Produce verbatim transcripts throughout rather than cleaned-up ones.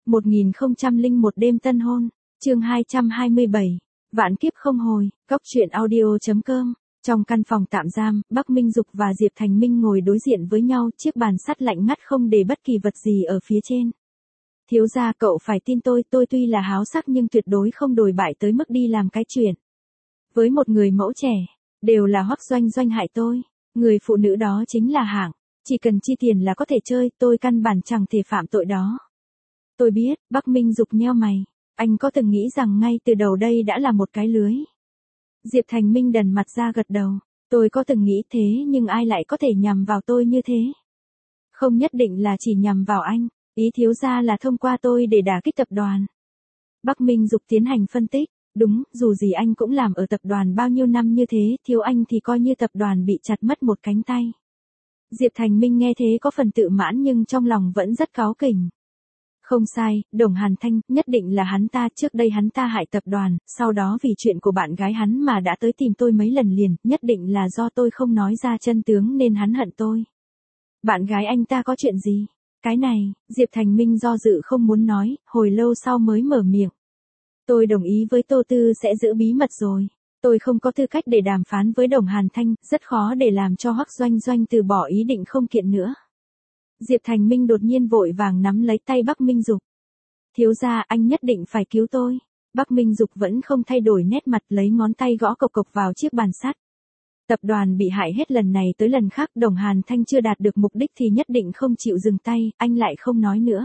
một nghìn không trăm lẻ một đêm tân hôn, chương hai trăm hai mươi bảy, vạn kiếp không hồi, góc truyện audio.com. Trong căn phòng tạm giam, Bắc Minh Dục và Diệp Thành Minh ngồi đối diện với nhau, chiếc bàn sắt lạnh ngắt không để bất kỳ vật gì ở phía trên. Thiếu gia, cậu phải tin tôi, tôi tuy là háo sắc nhưng tuyệt đối không đồi bại tới mức đi làm cái chuyện. Với một người mẫu trẻ, đều là Hoắc Doanh Doanh hại tôi, người phụ nữ đó chính là hạng, chỉ cần chi tiền là có thể chơi, tôi căn bản chẳng thể phạm tội đó. Tôi biết, Bắc Minh Dục nheo mày, anh có từng nghĩ rằng ngay từ đầu đây đã là một cái lưới. Diệp Thành Minh đần mặt ra gật đầu, tôi có từng nghĩ thế nhưng ai lại có thể nhằm vào tôi như thế? Không nhất định là chỉ nhằm vào anh, ý thiếu gia là thông qua tôi để đả kích tập đoàn. Bắc Minh Dục tiến hành phân tích, đúng, dù gì anh cũng làm ở tập đoàn bao nhiêu năm như thế, thiếu anh thì coi như tập đoàn bị chặt mất một cánh tay. Diệp Thành Minh nghe thế có phần tự mãn nhưng trong lòng vẫn rất cáu kỉnh. Không sai, Đồng Hàn Thanh, nhất định là hắn ta, trước đây hắn ta hại tập đoàn, sau đó vì chuyện của bạn gái hắn mà đã tới tìm tôi mấy lần liền, nhất định là do tôi không nói ra chân tướng nên hắn hận tôi. Bạn gái anh ta có chuyện gì? Cái này, Diệp Thành Minh do dự không muốn nói, hồi lâu sau mới mở miệng. Tôi đồng ý với Tô Tư sẽ giữ bí mật rồi. Tôi không có tư cách để đàm phán với Đồng Hàn Thanh, rất khó để làm cho Hoắc Doanh Doanh từ bỏ ý định không kiện nữa. Diệp Thành Minh đột nhiên vội vàng nắm lấy tay Bắc Minh Dục. Thiếu gia, anh nhất định phải cứu tôi. Bắc Minh Dục vẫn không thay đổi nét mặt, lấy ngón tay gõ cộc cộc vào chiếc bàn sắt. Tập đoàn bị hại hết lần này tới lần khác, Đồng Hàn Thanh chưa đạt được mục đích thì nhất định không chịu dừng tay, anh lại không nói nữa.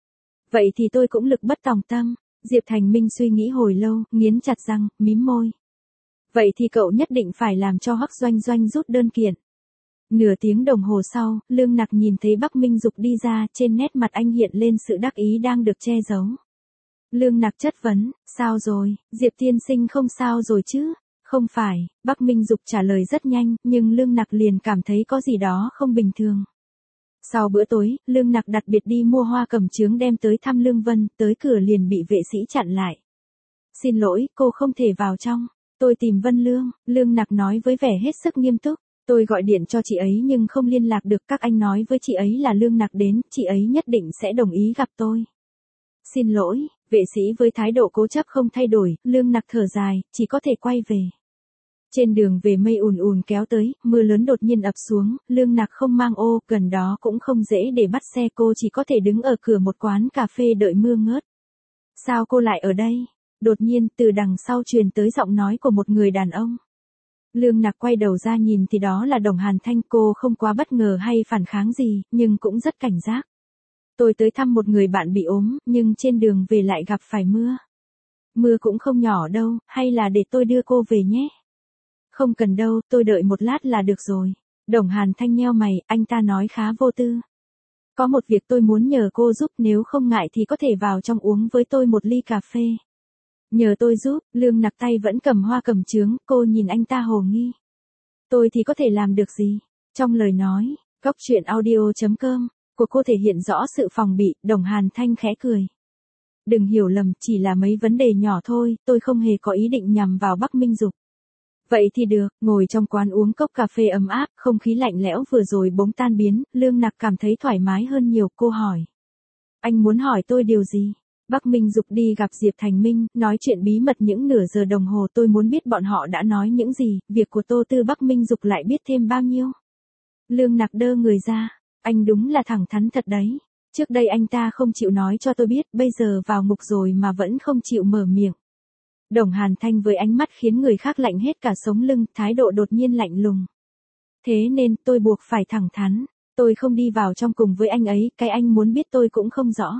Vậy thì tôi cũng lực bất tòng tâm. Diệp Thành Minh suy nghĩ hồi lâu, nghiến chặt răng, mím môi. Vậy thì cậu nhất định phải làm cho Hoắc Doanh Doanh rút đơn kiện. Nửa tiếng đồng hồ sau, Lương Nặc nhìn thấy Bắc Minh Dục đi ra, trên nét mặt anh hiện lên sự đắc ý đang được che giấu. Lương Nặc chất vấn, sao rồi, Diệp tiên sinh không sao rồi chứ? Không phải, Bắc Minh Dục trả lời rất nhanh, nhưng Lương Nặc liền cảm thấy có gì đó không bình thường. Sau bữa tối, Lương Nặc đặc biệt đi mua hoa cẩm chướng đem tới thăm Lương Vân, tới cửa liền bị vệ sĩ chặn lại. Xin lỗi, cô không thể vào trong. Tôi tìm Vân Lương, Lương Nặc nói với vẻ hết sức nghiêm túc. Tôi gọi điện cho chị ấy nhưng không liên lạc được, các anh nói với chị ấy là Lương Nặc đến, chị ấy nhất định sẽ đồng ý gặp tôi. Xin lỗi, vệ sĩ với thái độ cố chấp không thay đổi, Lương Nặc thở dài, chỉ có thể quay về. Trên đường về mây ùn ùn kéo tới, mưa lớn đột nhiên ập xuống, Lương Nặc không mang ô, gần đó cũng không dễ để bắt xe, cô chỉ có thể đứng ở cửa một quán cà phê đợi mưa ngớt. Sao cô lại ở đây? Đột nhiên, từ đằng sau truyền tới giọng nói của một người đàn ông. Lương Nặc quay đầu ra nhìn thì đó là Đồng Hàn Thanh, cô không quá bất ngờ hay phản kháng gì, nhưng cũng rất cảnh giác. Tôi tới thăm một người bạn bị ốm, nhưng trên đường về lại gặp phải mưa. Mưa cũng không nhỏ đâu, hay là để tôi đưa cô về nhé? Không cần đâu, tôi đợi một lát là được rồi. Đồng Hàn Thanh nheo mày, anh ta nói khá vô tư. Có một việc tôi muốn nhờ cô giúp, nếu không ngại thì có thể vào trong uống với tôi một ly cà phê. Nhờ tôi giúp, Lương Nặc tay vẫn cầm hoa cẩm chướng, cô nhìn anh ta hồ nghi. Tôi thì có thể làm được gì? Trong lời nói, góc truyện audio.com, của cô thể hiện rõ sự phòng bị, Đồng Hàn Thanh khẽ cười. Đừng hiểu lầm, chỉ là mấy vấn đề nhỏ thôi, tôi không hề có ý định nhằm vào Bắc Minh Dục. Vậy thì được, ngồi trong quán uống cốc cà phê ấm áp, không khí lạnh lẽo vừa rồi bỗng tan biến, Lương Nặc cảm thấy thoải mái hơn nhiều, cô hỏi. Anh muốn hỏi tôi điều gì? Bắc Minh Dục đi gặp Diệp Thành Minh, nói chuyện bí mật những nửa giờ đồng hồ, tôi muốn biết bọn họ đã nói những gì, việc của Tô Tư Bắc Minh Dục lại biết thêm bao nhiêu. Lương Nặc đơ người ra, anh đúng là thẳng thắn thật đấy. Trước đây anh ta không chịu nói cho tôi biết, bây giờ vào ngục rồi mà vẫn không chịu mở miệng. Đồng Hàn Thanh với ánh mắt khiến người khác lạnh hết cả sống lưng, thái độ đột nhiên lạnh lùng. Thế nên, tôi buộc phải thẳng thắn, tôi không đi vào trong cùng với anh ấy, cái anh muốn biết tôi cũng không rõ.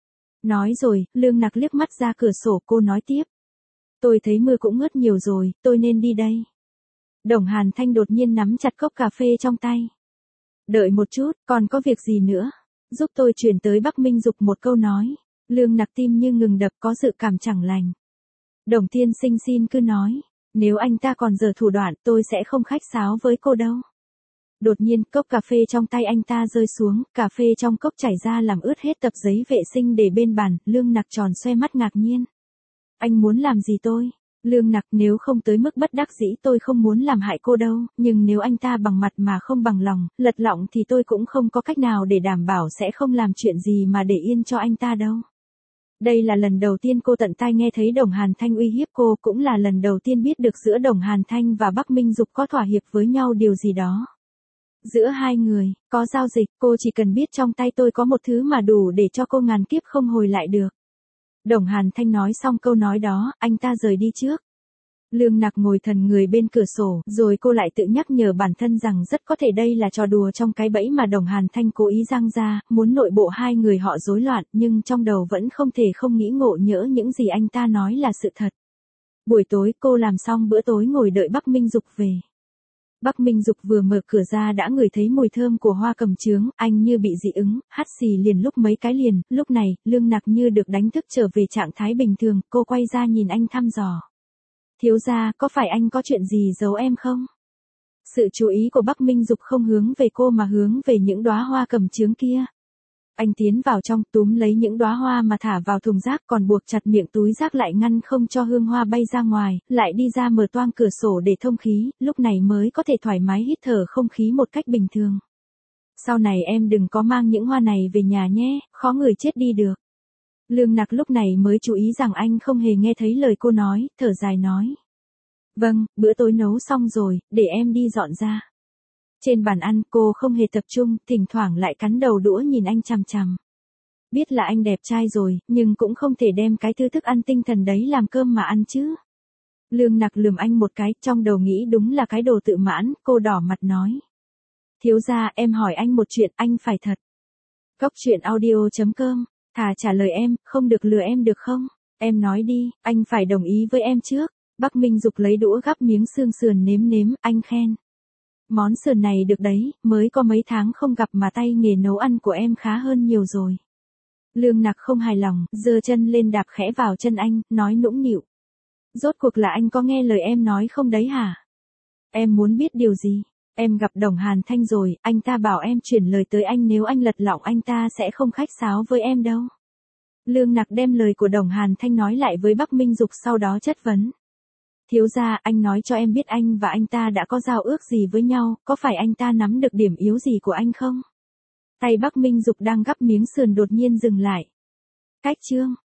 Nói rồi, Lương Nặc liếc mắt ra cửa sổ, cô nói tiếp. Tôi thấy mưa cũng ngớt nhiều rồi, tôi nên đi đây. Đồng Hàn Thanh đột nhiên nắm chặt cốc cà phê trong tay. Đợi một chút, còn có việc gì nữa? Giúp tôi chuyển tới Bắc Minh Dục một câu nói. Lương Nặc tim như ngừng đập, có dự cảm chẳng lành. Đồng tiên sinh xin cứ nói, nếu anh ta còn giở thủ đoạn, tôi sẽ không khách sáo với cô đâu. Đột nhiên, cốc cà phê trong tay anh ta rơi xuống, cà phê trong cốc chảy ra làm ướt hết tập giấy vệ sinh để bên bàn, Lương Nặc tròn xoe mắt ngạc nhiên. Anh muốn làm gì tôi? Lương Nặc, nếu không tới mức bất đắc dĩ tôi không muốn làm hại cô đâu, nhưng nếu anh ta bằng mặt mà không bằng lòng, lật lọng thì tôi cũng không có cách nào để đảm bảo sẽ không làm chuyện gì mà để yên cho anh ta đâu. Đây là lần đầu tiên cô tận tai nghe thấy Đồng Hàn Thanh uy hiếp cô, cũng là lần đầu tiên biết được giữa Đồng Hàn Thanh và Bắc Minh Dục có thỏa hiệp với nhau điều gì đó. Giữa hai người, có giao dịch, cô chỉ cần biết trong tay tôi có một thứ mà đủ để cho cô ngàn kiếp không hồi lại được. Đồng Hàn Thanh nói xong câu nói đó, anh ta rời đi trước. Lương Nặc ngồi thần người bên cửa sổ, rồi cô lại tự nhắc nhở bản thân rằng rất có thể đây là trò đùa trong cái bẫy mà Đồng Hàn Thanh cố ý giăng ra, muốn nội bộ hai người họ rối loạn, nhưng trong đầu vẫn không thể không nghĩ ngộ nhỡ những gì anh ta nói là sự thật. Buổi tối cô làm xong bữa tối ngồi đợi Bắc Minh Dục về. Bắc Minh Dục vừa mở cửa ra đã ngửi thấy mùi thơm của hoa cẩm chướng, anh như bị dị ứng, hắt xì liền lúc mấy cái liền, lúc này, Lương Nặc như được đánh thức trở về trạng thái bình thường, cô quay ra nhìn anh thăm dò. Thiếu gia, có phải anh có chuyện gì giấu em không? Sự chú ý của Bắc Minh Dục không hướng về cô mà hướng về những đóa hoa cẩm chướng kia. Anh tiến vào trong, túm lấy những đóa hoa mà thả vào thùng rác, còn buộc chặt miệng túi rác lại ngăn không cho hương hoa bay ra ngoài, lại đi ra mở toang cửa sổ để thông khí, lúc này mới có thể thoải mái hít thở không khí một cách bình thường. Sau này em đừng có mang những hoa này về nhà nhé, khó người chết đi được. Lương Nặc lúc này mới chú ý rằng anh không hề nghe thấy lời cô nói, thở dài nói. Vâng, bữa tối nấu xong rồi, để em đi dọn ra. Trên bàn ăn, cô không hề tập trung, thỉnh thoảng lại cắn đầu đũa nhìn anh chằm chằm. Biết là anh đẹp trai rồi, nhưng cũng không thể đem cái thứ thức ăn tinh thần đấy làm cơm mà ăn chứ. Lương Nặc lườm anh một cái, trong đầu nghĩ đúng là cái đồ tự mãn, cô đỏ mặt nói. Thiếu gia, em hỏi anh một chuyện, anh phải thật. Cốc truyện audio chấm com, thà trả lời em, không được lừa em được không? Em nói đi, anh phải đồng ý với em trước. Bắc Minh Dục lấy đũa gắp miếng xương sườn nếm nếm, anh khen. Món sườn này được đấy, mới có mấy tháng không gặp mà tay nghề nấu ăn của em khá hơn nhiều rồi. Lương Nặc không hài lòng, giơ chân lên đạp khẽ vào chân anh, nói nũng nịu. Rốt cuộc là anh có nghe lời em nói không đấy hả? Em muốn biết điều gì? Em gặp Đồng Hàn Thanh rồi, anh ta bảo em chuyển lời tới anh, nếu anh lật lọng anh ta sẽ không khách sáo với em đâu. Lương Nặc đem lời của Đồng Hàn Thanh nói lại với Bắc Minh Dục, sau đó chất vấn. Thiếu gia, anh nói cho em biết anh và anh ta đã có giao ước gì với nhau, có phải anh ta nắm được điểm yếu gì của anh không? Tay Bắc Minh Dục đang gắp miếng sườn đột nhiên dừng lại. Cách chương.